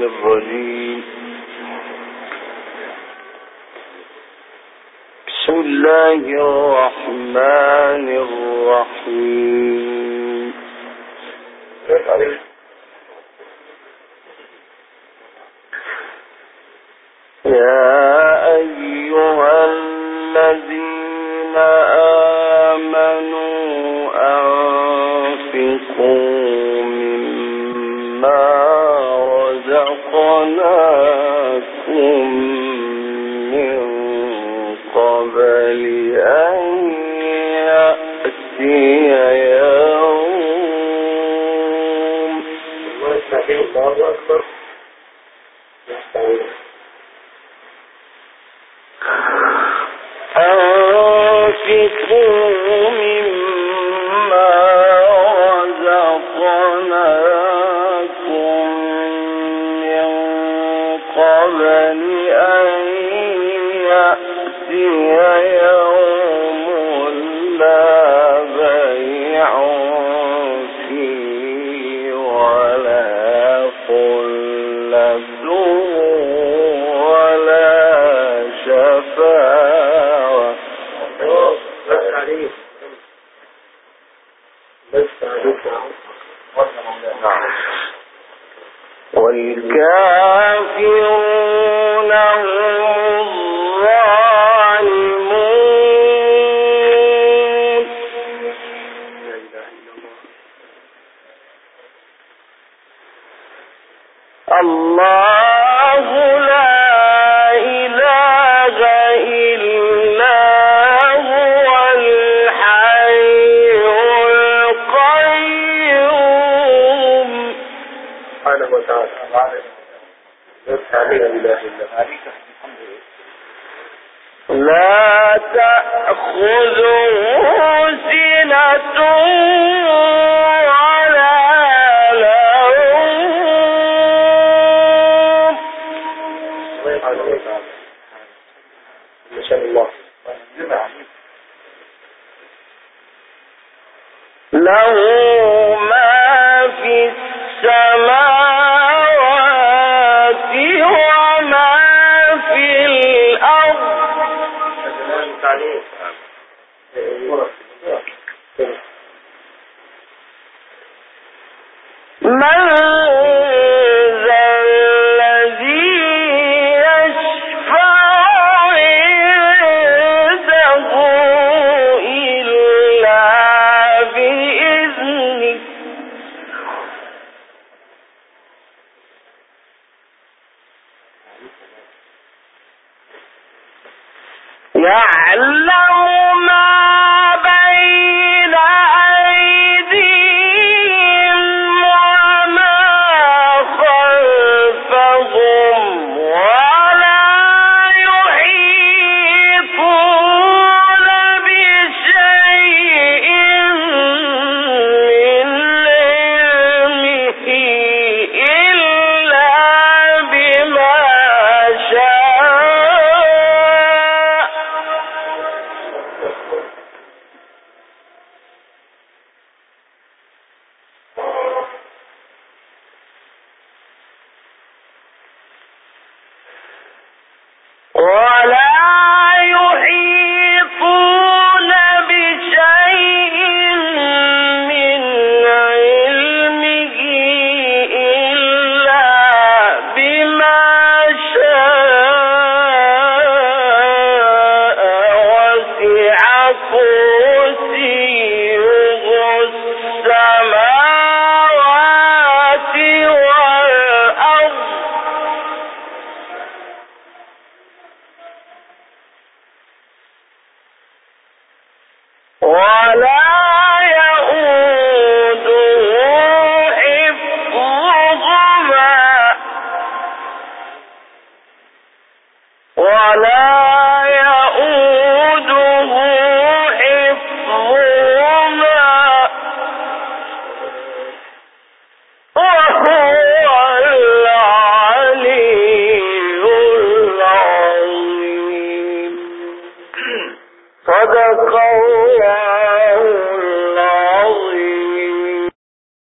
الرجيم. بسم الله الرحمن الرحيم. يا أيها الذين آمنوا أنفقوا مما رزقناكم من قبل أن يأتي يوم أنفقوا مما رزقناكم من قبل أن يأتي يوم لا بيع فيه ولا خلة ولا شفاعة والكافرون هم الظالمون. الله لا إله إلا هو الحي القيوم سبحانه وتعالى. لا تأخذه سنة ولا نوم له ما في السماوات وما في الأرض. من ذا الذي يشفع عنده إلا بإذنه يعلم ما بين أيديهم وما خلفهم ولا يحيطون بشيء من علمه إلا بما شاء. ولا يحيطون بشيء من علمه إلا بما شاء. وسع كرسيه السماوات والأرض ولا يؤوده حفظهما ولا يؤوده حفظهما وهو العلي العظيم. صدق الله